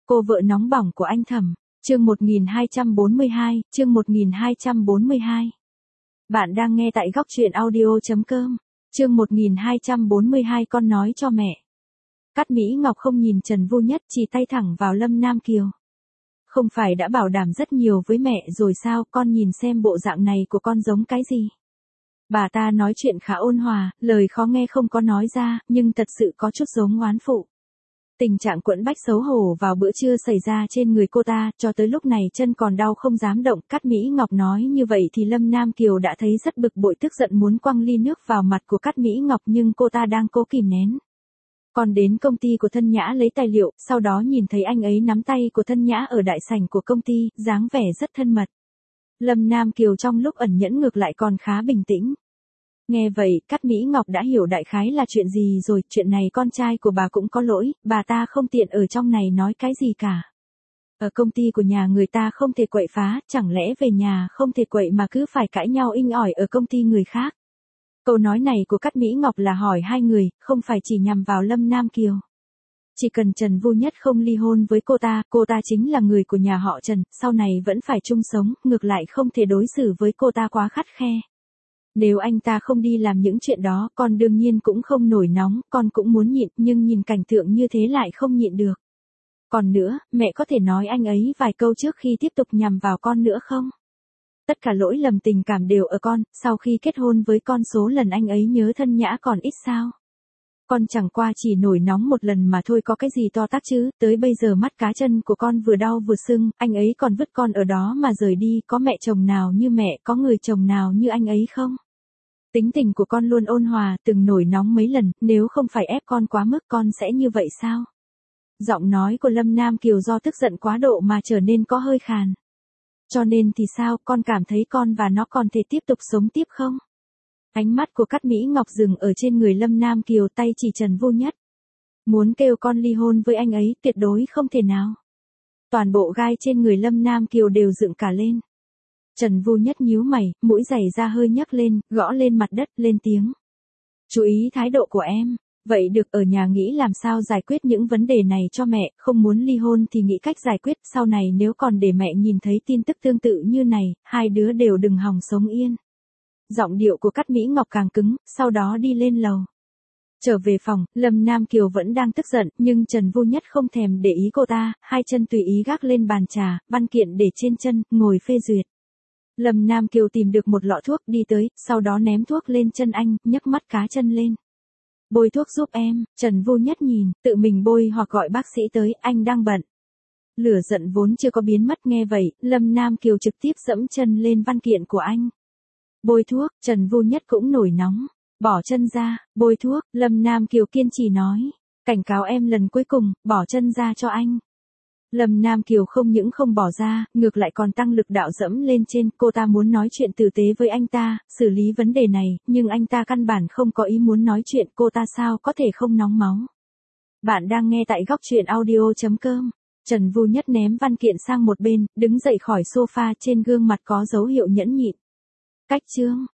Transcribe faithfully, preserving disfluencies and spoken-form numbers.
Cô vợ nóng bỏng của anh Thẩm, chương một nghìn hai trăm bốn mươi hai, chương một nghìn hai trăm bốn mươi hai. Bạn đang nghe tại góc truyện audio chấm com, chương một nghìn hai trăm bốn mươi hai con nói cho mẹ. Cát Mỹ Ngọc không nhìn Trần Vu Nhất, chỉ tay thẳng vào Lâm Nam Kiều. Không phải đã bảo đảm rất nhiều với mẹ rồi sao, con nhìn xem bộ dạng này của con giống cái gì. Bà ta nói chuyện khá ôn hòa, lời khó nghe không có nói ra, nhưng thật sự có chút giống oán phụ. Tình trạng quẫn bách xấu hổ vào bữa trưa xảy ra trên người cô ta, cho tới lúc này chân còn đau không dám động. Cát Mỹ Ngọc nói như vậy thì Lâm Nam Kiều đã thấy rất bực bội, tức giận muốn quăng ly nước vào mặt của Cát Mỹ Ngọc, nhưng cô ta đang cố kìm nén. Còn đến công ty của Thân Nhã lấy tài liệu, sau đó nhìn thấy anh ấy nắm tay của Thân Nhã ở đại sảnh của công ty, dáng vẻ rất thân mật. Lâm Nam Kiều trong lúc ẩn nhẫn ngược lại còn khá bình tĩnh. Nghe vậy, Cát Mỹ Ngọc đã hiểu đại khái là chuyện gì rồi, chuyện này con trai của bà cũng có lỗi, bà ta không tiện ở trong này nói cái gì cả. Ở công ty của nhà người ta không thể quậy phá, chẳng lẽ về nhà không thể quậy mà cứ phải cãi nhau inh ỏi ở công ty người khác. Câu nói này của Cát Mỹ Ngọc là hỏi hai người, không phải chỉ nhằm vào Lâm Nam Kiều. Chỉ cần Trần Vu Nhất không ly hôn với cô ta, cô ta chính là người của nhà họ Trần, sau này vẫn phải chung sống, ngược lại không thể đối xử với cô ta quá khắt khe. Nếu anh ta không đi làm những chuyện đó, con đương nhiên cũng không nổi nóng, con cũng muốn nhịn, nhưng nhìn cảnh tượng như thế lại không nhịn được. Còn nữa, mẹ có thể nói anh ấy vài câu trước khi tiếp tục nhằm vào con nữa không? Tất cả lỗi lầm tình cảm đều ở con, sau khi kết hôn với con số lần anh ấy nhớ Thân Nhã còn ít sao? Con chẳng qua chỉ nổi nóng một lần mà thôi, có cái gì to tát chứ, tới bây giờ mắt cá chân của con vừa đau vừa sưng, anh ấy còn vứt con ở đó mà rời đi, có mẹ chồng nào như mẹ, có người chồng nào như anh ấy không? Tính tình của con luôn ôn hòa, từng nổi nóng mấy lần, nếu không phải ép con quá mức con sẽ như vậy sao? Giọng nói của Lâm Nam Kiều do tức giận quá độ mà trở nên có hơi khàn. Cho nên thì sao, con cảm thấy con và nó còn thể tiếp tục sống tiếp không? Ánh mắt của Cát Mỹ Ngọc dừng ở trên người Lâm Nam Kiều, tay chỉ Trần Vu Nhất. Muốn kêu con ly hôn với anh ấy, tuyệt đối không thể nào. Toàn bộ gai trên người Lâm Nam Kiều đều dựng cả lên. Trần Vu Nhất nhíu mày, mũi giày ra hơi nhấc lên, gõ lên mặt đất, lên tiếng. Chú ý thái độ của em. Vậy được, ở nhà nghĩ làm sao giải quyết những vấn đề này cho mẹ, không muốn ly hôn thì nghĩ cách giải quyết, sau này nếu còn để mẹ nhìn thấy tin tức tương tự như này, hai đứa đều đừng hòng sống yên. Giọng điệu của Cát Mỹ Ngọc càng cứng, sau đó đi lên lầu. Trở về phòng, Lâm Nam Kiều vẫn đang tức giận, nhưng Trần Vu Nhất không thèm để ý cô ta, hai chân tùy ý gác lên bàn trà, văn kiện để trên chân, ngồi phê duyệt. Lâm Nam Kiều tìm được một lọ thuốc, đi tới, sau đó ném thuốc lên chân anh, nhấc mắt cá chân lên. Bôi thuốc giúp em. Trần Vu Nhất nhìn, tự mình bôi hoặc gọi bác sĩ tới, anh đang bận. Lửa giận vốn chưa có biến mất, nghe vậy, Lâm Nam Kiều trực tiếp dẫm chân lên văn kiện của anh. Bôi thuốc, Trần Vu Nhất cũng nổi nóng. Bỏ chân ra, bôi thuốc, Lâm Nam Kiều kiên trì nói. Cảnh cáo em lần cuối cùng, bỏ chân ra cho anh. Lâm Nam Kiều không những không bỏ ra, ngược lại còn tăng lực đạo dẫm lên trên, cô ta muốn nói chuyện tử tế với anh ta, xử lý vấn đề này, nhưng anh ta căn bản không có ý muốn nói chuyện, cô ta sao có thể không nóng máu. Bạn đang nghe tại góc truyện audio chấm com. Trần Vu Nhất ném văn kiện sang một bên, đứng dậy khỏi sofa, trên gương mặt có dấu hiệu nhẫn nhịn. Cách chương.